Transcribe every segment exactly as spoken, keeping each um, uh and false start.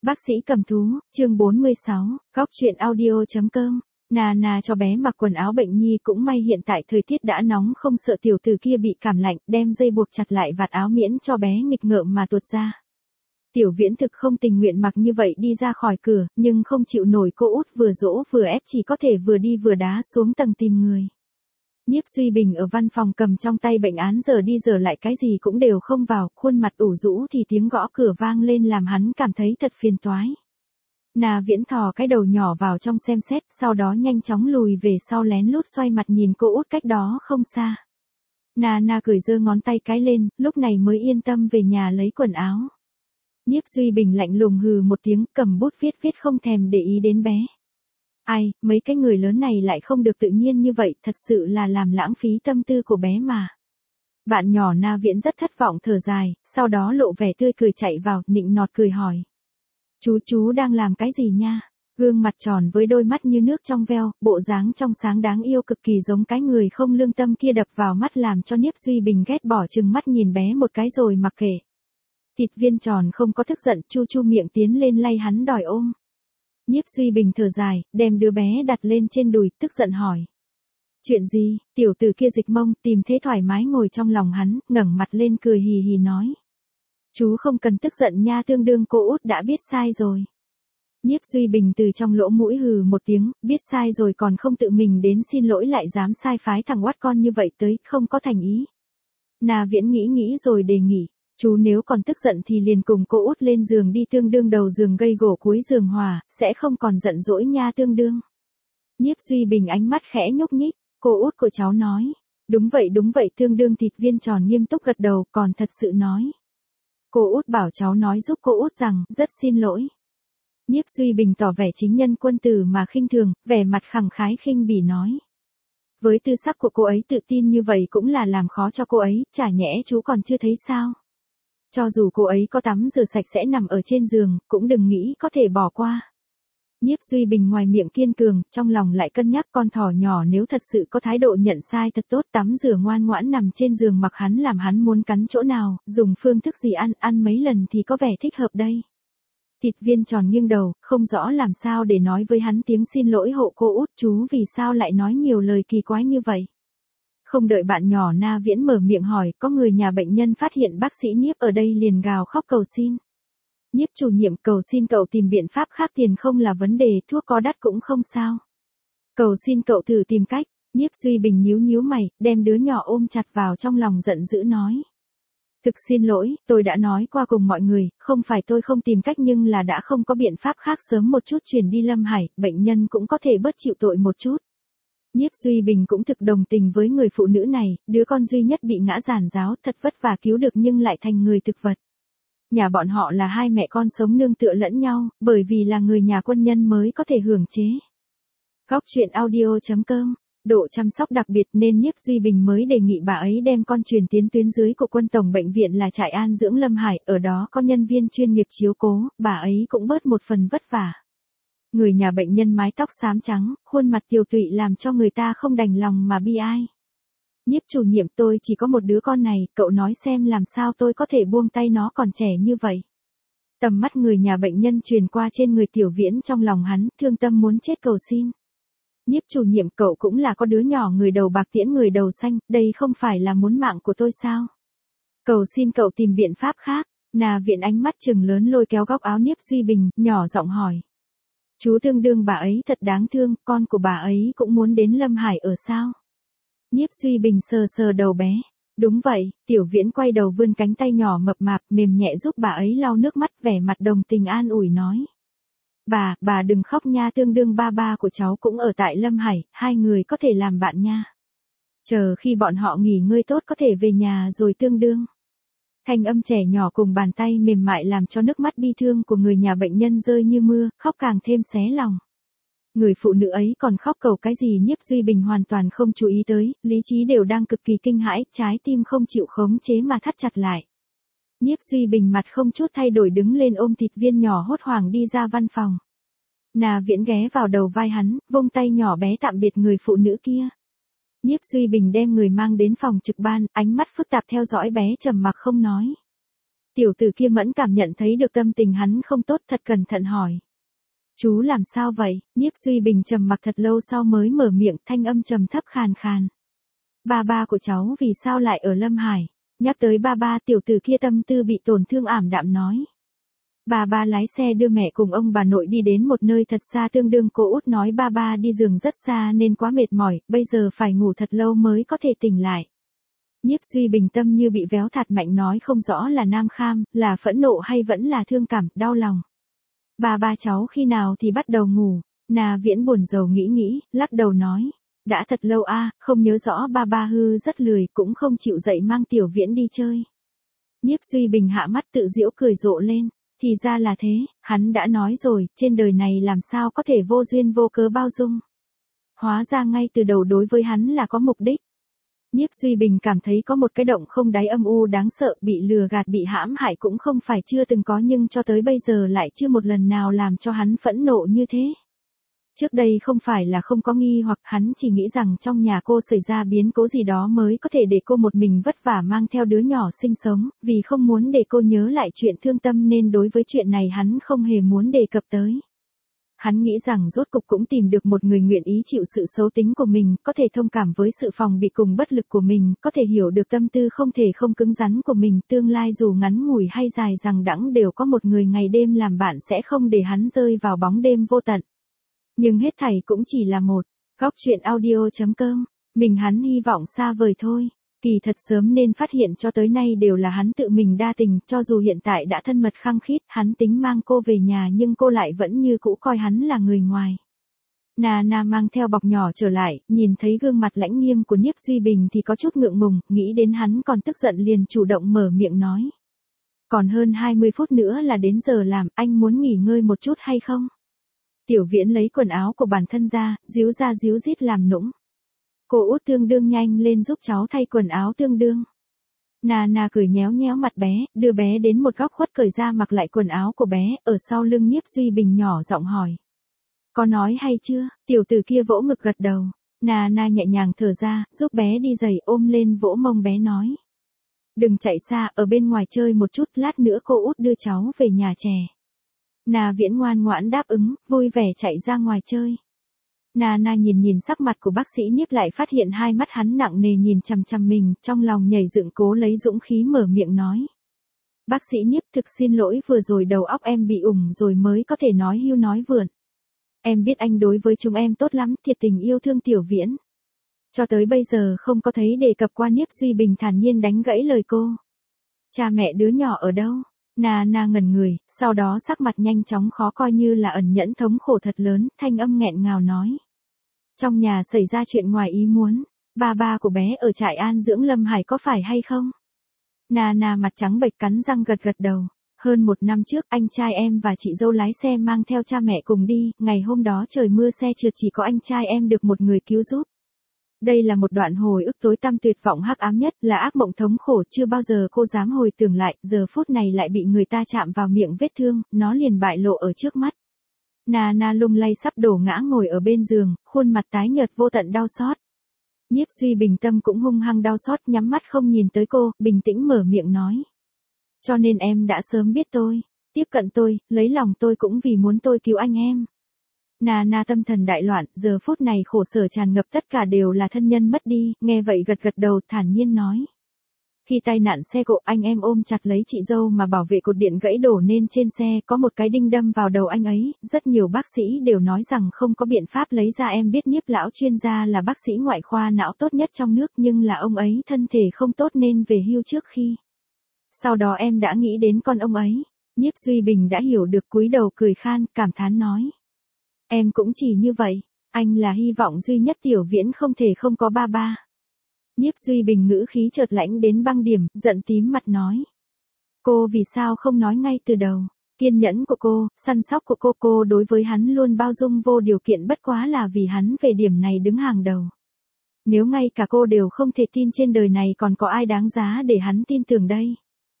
Bác sĩ cầm thú, chương bốn mươi sáu, góc truyện audio.com. Nà nà cho bé mặc quần áo bệnh nhi, cũng may hiện tại thời tiết đã nóng, không sợ tiểu tử kia bị cảm lạnh, đem dây buộc chặt lại vạt áo miễn cho bé nghịch ngợm mà tuột ra. Tiểu Viễn thực không tình nguyện mặc như vậy đi ra khỏi cửa, nhưng không chịu nổi cô út vừa dỗ vừa ép, chỉ có thể vừa đi vừa đá xuống tầng tìm người. Nhiếp Duy Bình ở văn phòng cầm trong tay bệnh án, giờ đi giờ lại cái gì cũng đều không vào, khuôn mặt ủ rũ thì tiếng gõ cửa vang lên làm hắn cảm thấy thật phiền toái. Nà Viễn thò cái đầu nhỏ vào trong xem xét, sau đó nhanh chóng lùi về sau lén lút xoay mặt nhìn cô út cách đó không xa. Nà nà cười giơ ngón tay cái lên, lúc này mới yên tâm về nhà lấy quần áo. Nhiếp Duy Bình lạnh lùng hừ một tiếng, cầm bút viết viết không thèm để ý đến bé. Ai, mấy cái người lớn này lại không được tự nhiên như vậy, thật sự là làm lãng phí tâm tư của bé mà. Bạn nhỏ Na Viễn rất thất vọng thở dài, sau đó lộ vẻ tươi cười chạy vào, nịnh nọt cười hỏi. Chú chú đang làm cái gì nha? Gương mặt tròn với đôi mắt như nước trong veo, bộ dáng trong sáng đáng yêu cực kỳ giống cái người không lương tâm kia đập vào mắt làm cho Nhiếp Duy Bình ghét bỏ chừng mắt nhìn bé một cái rồi mặc kệ. Thịt viên tròn không có tức giận, chu chu miệng tiến lên lay hắn đòi ôm. Nhiếp Duy Bình thở dài, đem đứa bé đặt lên trên đùi, tức giận hỏi. Chuyện gì? Tiểu tử kia dịch mông, tìm thế thoải mái ngồi trong lòng hắn, ngẩng mặt lên cười hì hì nói. Chú không cần tức giận nha, tương đương cô út đã biết sai rồi. Nhiếp Duy Bình từ trong lỗ mũi hừ một tiếng, biết sai rồi còn không tự mình đến xin lỗi, lại dám sai phái thằng oát con như vậy tới, không có thành ý. Na Viễn nghĩ nghĩ rồi đề nghị. Chú nếu còn tức giận thì liền cùng cô út lên giường đi, tương đương đầu giường gây gổ cuối giường hòa, sẽ không còn giận dỗi nha tương đương. Nhiếp Duy Bình ánh mắt khẽ nhúc nhích, cô út của cháu nói. Đúng vậy đúng vậy, tương đương thịt viên tròn nghiêm túc gật đầu, còn thật sự nói. Cô út bảo cháu nói giúp cô út rằng, rất xin lỗi. Nhiếp Duy Bình tỏ vẻ chính nhân quân tử mà khinh thường, vẻ mặt khẳng khái khinh bỉ nói. Với tư sắc của cô ấy tự tin như vậy cũng là làm khó cho cô ấy, chả nhẽ chú còn chưa thấy sao? Cho dù cô ấy có tắm rửa sạch sẽ nằm ở trên giường, cũng đừng nghĩ có thể bỏ qua. Nhiếp Duy Bình ngoài miệng kiên cường, trong lòng lại cân nhắc con thỏ nhỏ nếu thật sự có thái độ nhận sai thật tốt, tắm rửa ngoan ngoãn nằm trên giường mặc hắn làm hắn muốn cắn chỗ nào, dùng phương thức gì ăn, ăn mấy lần thì có vẻ thích hợp đây. Thịt viên tròn nghiêng đầu, không rõ làm sao để nói với hắn tiếng xin lỗi hộ cô út, chú vì sao lại nói nhiều lời kỳ quái như vậy. Không đợi bạn nhỏ Na Viễn mở miệng hỏi, có người nhà bệnh nhân phát hiện bác sĩ Nhiếp ở đây liền gào khóc cầu xin. Nhiếp chủ nhiệm, cầu xin cậu tìm biện pháp khác, tiền không là vấn đề, thuốc có đắt cũng không sao. Cầu xin cậu thử tìm cách. Nhiếp Duy Bình nhíu nhíu mày, đem đứa nhỏ ôm chặt vào trong lòng giận dữ nói. Thực xin lỗi, tôi đã nói qua cùng mọi người, không phải tôi không tìm cách nhưng là đã không có biện pháp khác, sớm một chút chuyển đi Lâm Hải, bệnh nhân cũng có thể bớt chịu tội một chút. Nhiếp Duy Bình cũng thực đồng tình với người phụ nữ này, đứa con duy nhất bị ngã giàn giáo, thật vất vả cứu được nhưng lại thành người thực vật. Nhà bọn họ là hai mẹ con sống nương tựa lẫn nhau, bởi vì là người nhà quân nhân mới có thể hưởng chế. Góc truyện audio.com, độ chăm sóc đặc biệt nên Nhiếp Duy Bình mới đề nghị bà ấy đem con truyền tiến tuyến dưới của quân tổng bệnh viện là trại an dưỡng Lâm Hải, ở đó có nhân viên chuyên nghiệp chiếu cố, bà ấy cũng bớt một phần vất vả. Người nhà bệnh nhân mái tóc xám trắng, khuôn mặt tiều tụy làm cho người ta không đành lòng mà bi ai. Nhiếp chủ nhiệm, tôi chỉ có một đứa con này, cậu nói xem làm sao tôi có thể buông tay, nó còn trẻ như vậy. Tầm mắt người nhà bệnh nhân truyền qua trên người Tiểu Viễn, trong lòng hắn, thương tâm muốn chết cầu xin. Nhiếp chủ nhiệm, cậu cũng là có đứa nhỏ người đầu bạc tiễn người đầu xanh, đây không phải là muốn mạng của tôi sao? Cầu xin cậu tìm biện pháp khác. Na Viễn ánh mắt trừng lớn lôi kéo góc áo Nhiếp Duy Bình, nhỏ giọng hỏi. Chú tương đương bà ấy thật đáng thương, con của bà ấy cũng muốn đến Lâm Hải ở sao? Nhiếp Duy Bình sờ sờ đầu bé. Đúng vậy, Tiểu Viễn quay đầu vươn cánh tay nhỏ mập mạp mềm nhẹ giúp bà ấy lau nước mắt, vẻ mặt đồng tình an ủi nói. Bà, bà đừng khóc nha, tương đương ba ba của cháu cũng ở tại Lâm Hải, hai người có thể làm bạn nha. Chờ khi bọn họ nghỉ ngơi tốt có thể về nhà rồi tương đương. Thanh âm trẻ nhỏ cùng bàn tay mềm mại làm cho nước mắt bi thương của người nhà bệnh nhân rơi như mưa, khóc càng thêm xé lòng. Người phụ nữ ấy còn khóc cầu cái gì Nhiếp Duy Bình hoàn toàn không chú ý tới, lý trí đều đang cực kỳ kinh hãi, trái tim không chịu khống chế mà thắt chặt lại. Nhiếp Duy Bình mặt không chút thay đổi đứng lên ôm thịt viên nhỏ hốt hoảng đi ra văn phòng. Na Viễn ghé vào đầu vai hắn, vung tay nhỏ bé tạm biệt người phụ nữ kia. Nhiếp Duy Bình đem người mang đến phòng trực ban, ánh mắt phức tạp theo dõi bé trầm mặc không nói. Tiểu tử kia mẫn cảm nhận thấy được tâm tình hắn không tốt, thật cẩn thận hỏi. Chú làm sao vậy? Nhiếp Duy Bình trầm mặc thật lâu sau mới mở miệng, thanh âm trầm thấp khàn khàn. Ba ba của cháu vì sao lại ở Lâm Hải? Nhắc tới ba ba, tiểu tử kia tâm tư bị tổn thương ảm đạm nói. Ba ba lái xe đưa mẹ cùng ông bà nội đi đến một nơi thật xa, tương đương cô út nói ba ba đi giường rất xa nên quá mệt mỏi, bây giờ phải ngủ thật lâu mới có thể tỉnh lại. Nhiếp Duy Bình tâm như bị véo thạt mạnh nói không rõ là nam kham, là phẫn nộ hay vẫn là thương cảm, đau lòng. Ba ba cháu khi nào thì bắt đầu ngủ? Nà Viễn buồn rầu nghĩ nghĩ, lắc đầu nói. Đã thật lâu a, không nhớ rõ, ba ba hư rất lười, cũng không chịu dậy mang Tiểu Viễn đi chơi. Nhiếp Duy Bình hạ mắt tự giễu cười rộ lên. Thì ra là thế, hắn đã nói rồi, trên đời này làm sao có thể vô duyên vô cớ bao dung. Hóa ra ngay từ đầu đối với hắn là có mục đích. Nhiếp Duy Bình cảm thấy có một cái động không đáy âm u đáng sợ, bị lừa gạt bị hãm hại cũng không phải chưa từng có, nhưng cho tới bây giờ lại chưa một lần nào làm cho hắn phẫn nộ như thế. Trước đây không phải là không có nghi hoặc, hắn chỉ nghĩ rằng trong nhà cô xảy ra biến cố gì đó mới có thể để cô một mình vất vả mang theo đứa nhỏ sinh sống, vì không muốn để cô nhớ lại chuyện thương tâm nên đối với chuyện này hắn không hề muốn đề cập tới. Hắn nghĩ rằng rốt cục cũng tìm được một người nguyện ý chịu sự xấu tính của mình, có thể thông cảm với sự phòng bị cùng bất lực của mình, có thể hiểu được tâm tư không thể không cứng rắn của mình, tương lai dù ngắn ngủi hay dài dằng đẵng đều có một người ngày đêm làm bạn sẽ không để hắn rơi vào bóng đêm vô tận. Nhưng hết thảy cũng chỉ là một góc truyện audio chấm com, mình hắn hy vọng xa vời thôi. Kỳ thật sớm nên phát hiện cho tới nay đều là hắn tự mình đa tình, cho dù hiện tại đã thân mật khăng khít, hắn tính mang cô về nhà nhưng cô lại vẫn như cũ coi hắn là người ngoài. Nà nà mang theo bọc nhỏ trở lại, nhìn thấy gương mặt lãnh nghiêm của Nhiếp Duy Bình thì có chút ngượng ngùng, nghĩ đến hắn còn tức giận liền chủ động mở miệng nói. Còn hơn hai mươi phút nữa là đến giờ làm, anh muốn nghỉ ngơi một chút hay không? Tiểu Viễn lấy quần áo của bản thân ra, díu ra díu dít làm nũng. Cô út tương đương nhanh lên giúp cháu thay quần áo tương đương. Nà nà cười nhéo nhéo mặt bé, đưa bé đến một góc khuất cởi ra mặc lại quần áo của bé, ở sau lưng Nhiếp Duy Bình nhỏ giọng hỏi. Có nói hay chưa? Tiểu tử kia vỗ ngực gật đầu. Nà nà nhẹ nhàng thở ra, giúp bé đi giày, ôm lên vỗ mông bé nói. Đừng chạy xa, ở bên ngoài chơi một chút, lát nữa cô út đưa cháu về nhà trẻ. Nà Viễn ngoan ngoãn đáp ứng, vui vẻ chạy ra ngoài chơi. Nà nà nhìn nhìn sắc mặt của bác sĩ Nhiếp lại phát hiện hai mắt hắn nặng nề nhìn chằm chằm mình, trong lòng nhảy dựng cố lấy dũng khí mở miệng nói. Bác sĩ Nhiếp thực xin lỗi, vừa rồi đầu óc em bị ủng rồi mới có thể nói hưu nói vượn. Em biết anh đối với chúng em tốt lắm, thiệt tình yêu thương Tiểu Viễn. Cho tới bây giờ không có thấy đề cập qua. Nhiếp Duy Bình thản nhiên đánh gãy lời cô. Cha mẹ đứa nhỏ ở đâu? Nà nà ngẩn người, sau đó sắc mặt nhanh chóng khó coi như là ẩn nhẫn thống khổ thật lớn, thanh âm nghẹn ngào nói. Trong nhà xảy ra chuyện ngoài ý muốn, ba ba của bé ở trại an dưỡng Lâm Hải có phải hay không? Nà nà mặt trắng bệch cắn răng gật gật đầu. Hơn một năm trước anh trai em và chị dâu lái xe mang theo cha mẹ cùng đi, ngày hôm đó trời mưa xe trượt chỉ có anh trai em được một người cứu giúp. Đây là một đoạn hồi ức tối tăm tuyệt vọng hắc ám nhất, là ác mộng thống khổ chưa bao giờ cô dám hồi tưởng lại, giờ phút này lại bị người ta chạm vào miệng vết thương, nó liền bại lộ ở trước mắt. Nà nà lung lay sắp đổ ngã ngồi ở bên giường, khuôn mặt tái nhợt vô tận đau xót. Nhiếp Duy Bình tâm cũng hung hăng đau xót, nhắm mắt không nhìn tới cô, bình tĩnh mở miệng nói. Cho nên em đã sớm biết tôi, tiếp cận tôi, lấy lòng tôi cũng vì muốn tôi cứu anh em. Nà nà tâm thần đại loạn, giờ phút này khổ sở tràn ngập, tất cả đều là thân nhân mất đi, nghe vậy gật gật đầu thản nhiên nói. Khi tai nạn xe cộ anh em ôm chặt lấy chị dâu mà bảo vệ cột điện gãy đổ nên trên xe có một cái đinh đâm vào đầu anh ấy, rất nhiều bác sĩ đều nói rằng không có biện pháp lấy ra. Em biết Nhiếp lão chuyên gia là bác sĩ ngoại khoa não tốt nhất trong nước nhưng là ông ấy thân thể không tốt nên về hưu trước khi. Sau đó em đã nghĩ đến con ông ấy. Nhiếp Duy Bình đã hiểu được, cúi đầu cười khan, cảm thán nói. Em cũng chỉ như vậy, anh là hy vọng duy nhất Tiểu Viễn không thể không có ba ba. Nhiếp Duy Bình ngữ khí chợt lãnh đến băng điểm, giận tím mặt nói. Cô vì sao không nói ngay từ đầu? Kiên nhẫn của cô, săn sóc của cô, cô đối với hắn luôn bao dung vô điều kiện, bất quá là vì hắn về điểm này đứng hàng đầu. Nếu ngay cả cô đều không thể tin, trên đời này còn có ai đáng giá để hắn tin tưởng đây?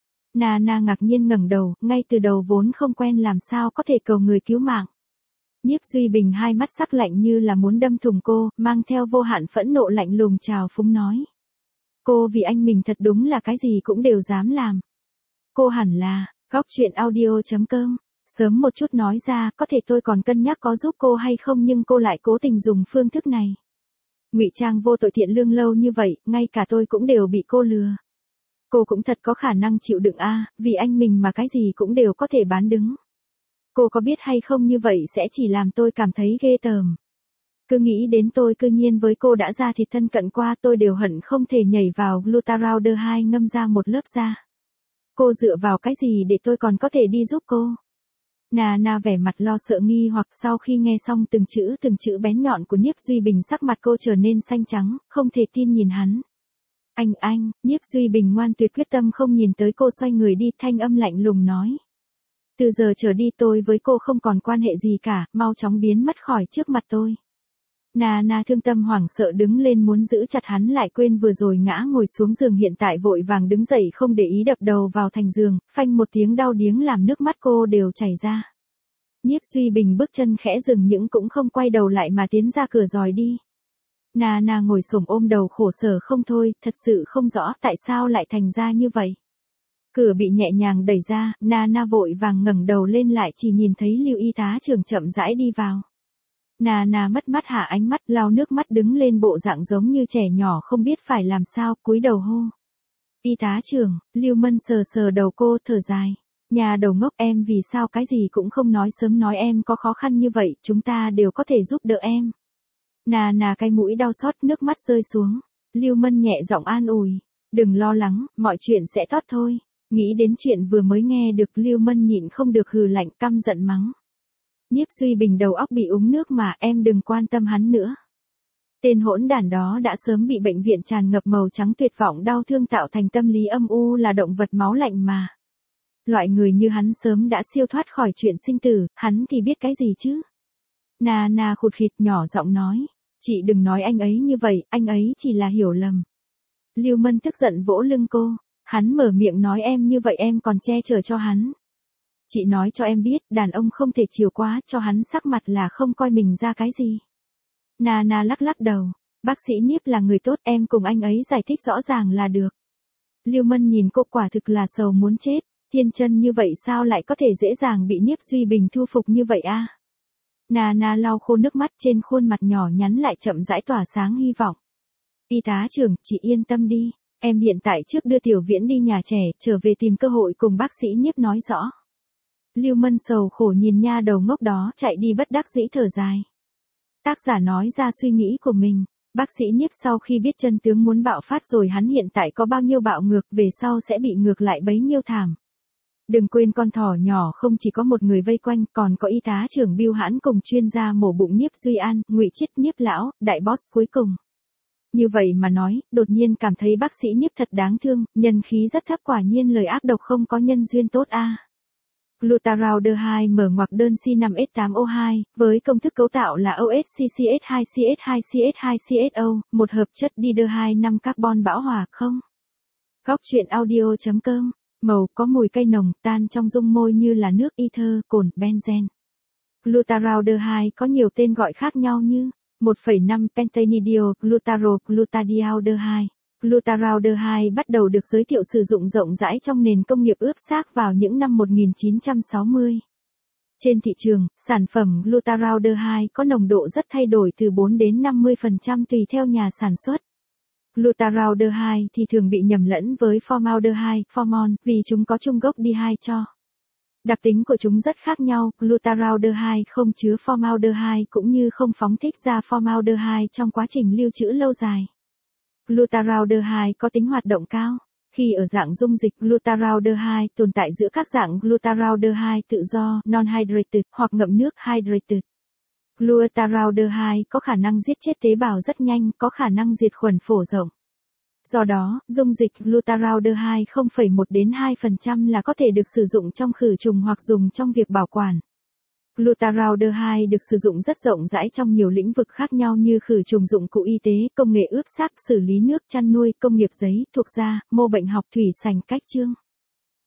Nà nà ngạc nhiên ngẩng đầu, ngay từ đầu vốn không quen làm sao có thể cầu người cứu mạng. Nhiếp Duy Bình hai mắt sắc lạnh như là muốn đâm thủng cô, mang theo vô hạn phẫn nộ lạnh lùng trào phúng nói. Cô vì anh mình thật đúng là cái gì cũng đều dám làm. Cô hẳn là, góc chuyện audio chấm com. Sớm một chút nói ra, có thể tôi còn cân nhắc có giúp cô hay không nhưng cô lại cố tình dùng phương thức này. Ngụy trang vô tội thiện lương lâu như vậy, ngay cả tôi cũng đều bị cô lừa. Cô cũng thật có khả năng chịu đựng a, vì anh mình mà cái gì cũng đều có thể bán đứng. Cô có biết hay không như vậy sẽ chỉ làm tôi cảm thấy ghê tởm. Cứ nghĩ đến tôi cư nhiên với cô đã ra thịt thân cận qua tôi đều hận không thể nhảy vào Glutaraldehyde hai ngâm ra một lớp da. Cô dựa vào cái gì để tôi còn có thể đi giúp cô? Nà nà vẻ mặt lo sợ nghi hoặc sau khi nghe xong từng chữ từng chữ bén nhọn của Nhiếp Duy Bình sắc mặt cô trở nên xanh trắng, không thể tin nhìn hắn. Anh anh, Nhiếp Duy Bình ngoan tuyệt quyết tâm không nhìn tới cô xoay người đi thanh âm lạnh lùng nói. Từ giờ trở đi tôi với cô không còn quan hệ gì cả, mau chóng biến mất khỏi trước mặt tôi. Nà nà thương tâm hoảng sợ đứng lên muốn giữ chặt hắn lại quên vừa rồi ngã ngồi xuống giường hiện tại vội vàng đứng dậy không để ý đập đầu vào thành giường, phanh một tiếng đau điếng làm nước mắt cô đều chảy ra. Nhiếp Duy Bình bước chân khẽ dừng những cũng không quay đầu lại mà tiến ra cửa dòi đi. Nà nà ngồi xổm ôm đầu khổ sở không thôi, thật sự không rõ tại sao lại thành ra như vậy. Cửa bị nhẹ nhàng đẩy ra, Nà nà vội vàng ngẩng đầu lên lại chỉ nhìn thấy Lưu y tá trưởng chậm rãi đi vào. Nà nà mất mắt hạ ánh mắt lau nước mắt đứng lên bộ dạng giống như trẻ nhỏ không biết phải làm sao cúi đầu hô. Y tá trưởng, Lưu Mân sờ sờ đầu cô thở dài. Nhà đầu ngốc em vì sao cái gì cũng không nói sớm nói em có khó khăn như vậy chúng ta đều có thể giúp đỡ em. Nà nà cái mũi đau xót nước mắt rơi xuống. Lưu Mân nhẹ giọng an ủi. Đừng lo lắng, mọi chuyện sẽ tốt thôi. Nghĩ đến chuyện vừa mới nghe được Lưu Mân nhịn không được hừ lạnh căm giận mắng. Nhiếp Duy Bình đầu óc bị úng nước mà em đừng quan tâm hắn nữa. Tên hỗn đản đó đã sớm bị bệnh viện tràn ngập màu trắng tuyệt vọng đau thương tạo thành tâm lý âm u là động vật máu lạnh mà. Loại người như hắn sớm đã siêu thoát khỏi chuyện sinh tử, hắn thì biết cái gì chứ? Nà nà khụt khịt nhỏ giọng nói, chị đừng nói anh ấy như vậy, anh ấy chỉ là hiểu lầm. Lưu Mân tức giận vỗ lưng cô, hắn mở miệng nói em như vậy em còn che chở cho hắn. Chị nói cho em biết, đàn ông không thể chiều quá, cho hắn sắc mặt là không coi mình ra cái gì. Nà nà lắc lắc đầu, bác sĩ Nhiếp là người tốt, em cùng anh ấy giải thích rõ ràng là được. Lưu Mân nhìn cô quả thực là sầu muốn chết, thiên chân như vậy sao lại có thể dễ dàng bị Nhiếp Duy Bình thu phục như vậy a? Nà nà lau khô nước mắt trên khuôn mặt nhỏ nhắn lại chậm rãi tỏa sáng hy vọng. Y tá trưởng, chị yên tâm đi, em hiện tại trước đưa Tiểu Viễn đi nhà trẻ, trở về tìm cơ hội cùng bác sĩ Nhiếp nói rõ. Lưu Mân sầu khổ nhìn nha đầu ngốc đó chạy đi bất đắc dĩ thở dài. Tác giả nói ra suy nghĩ của mình, bác sĩ Nhiếp sau khi biết chân tướng muốn bạo phát rồi hắn hiện tại có bao nhiêu bạo ngược về sau sẽ bị ngược lại bấy nhiêu thảm. Đừng quên con thỏ nhỏ không chỉ có một người vây quanh còn có y tá trưởng Bưu Hãn cùng chuyên gia mổ bụng Nhiếp Duy An, Ngụy Chiết Nhiếp lão, đại boss cuối cùng. Như vậy mà nói, đột nhiên cảm thấy bác sĩ Nhiếp thật đáng thương, nhân khí rất thấp quả nhiên lời ác độc không có nhân duyên tốt a. À. Glutaraldehyde mở ngoặc đơn C năm S tám O hai, với công thức cấu tạo là O S C C S hai C S hai C S hai C S O, một hợp chất dideohyde năm carbon bão hòa không. Góc chuyện audio chấm com, màu có mùi cây nồng tan trong dung môi như là nước ether, cồn, benzen. Glutaraldehyde có nhiều tên gọi khác nhau như một phẩy năm pentanidyl glutaro glutadialdehyde. Glutaraldehyde bắt đầu được giới thiệu sử dụng rộng rãi trong nền công nghiệp ướp xác vào những năm một nghìn chín trăm sáu mươi. Trên thị trường, sản phẩm Glutaraldehyde có nồng độ rất thay đổi từ bốn đến năm mươi phần trăm tùy theo nhà sản xuất. Glutaraldehyde thì thường bị nhầm lẫn với formaldehyde, formol, vì chúng có chung gốc dihyde cho. Đặc tính của chúng rất khác nhau, Glutaraldehyde không chứa formaldehyde cũng như không phóng thích ra formaldehyde trong quá trình lưu trữ lâu dài. Glutaraldehyde có tính hoạt động cao. Khi ở dạng dung dịch, Glutaraldehyde tồn tại giữa các dạng Glutaraldehyde tự do, non-hydrated, hoặc ngậm nước, hydrated. Glutaraldehyde có khả năng giết chết tế bào rất nhanh, có khả năng diệt khuẩn phổ rộng. Do đó, dung dịch Glutaraldehyde không phẩy một đến hai phần trăm là có thể được sử dụng trong khử trùng hoặc dùng trong việc bảo quản. Glutaraldehyde được sử dụng rất rộng rãi trong nhiều lĩnh vực khác nhau như khử trùng dụng cụ y tế, công nghệ ướp xác, xử lý nước, chăn nuôi, công nghiệp giấy, thuộc da, mô bệnh học, thủy sành, cách chương.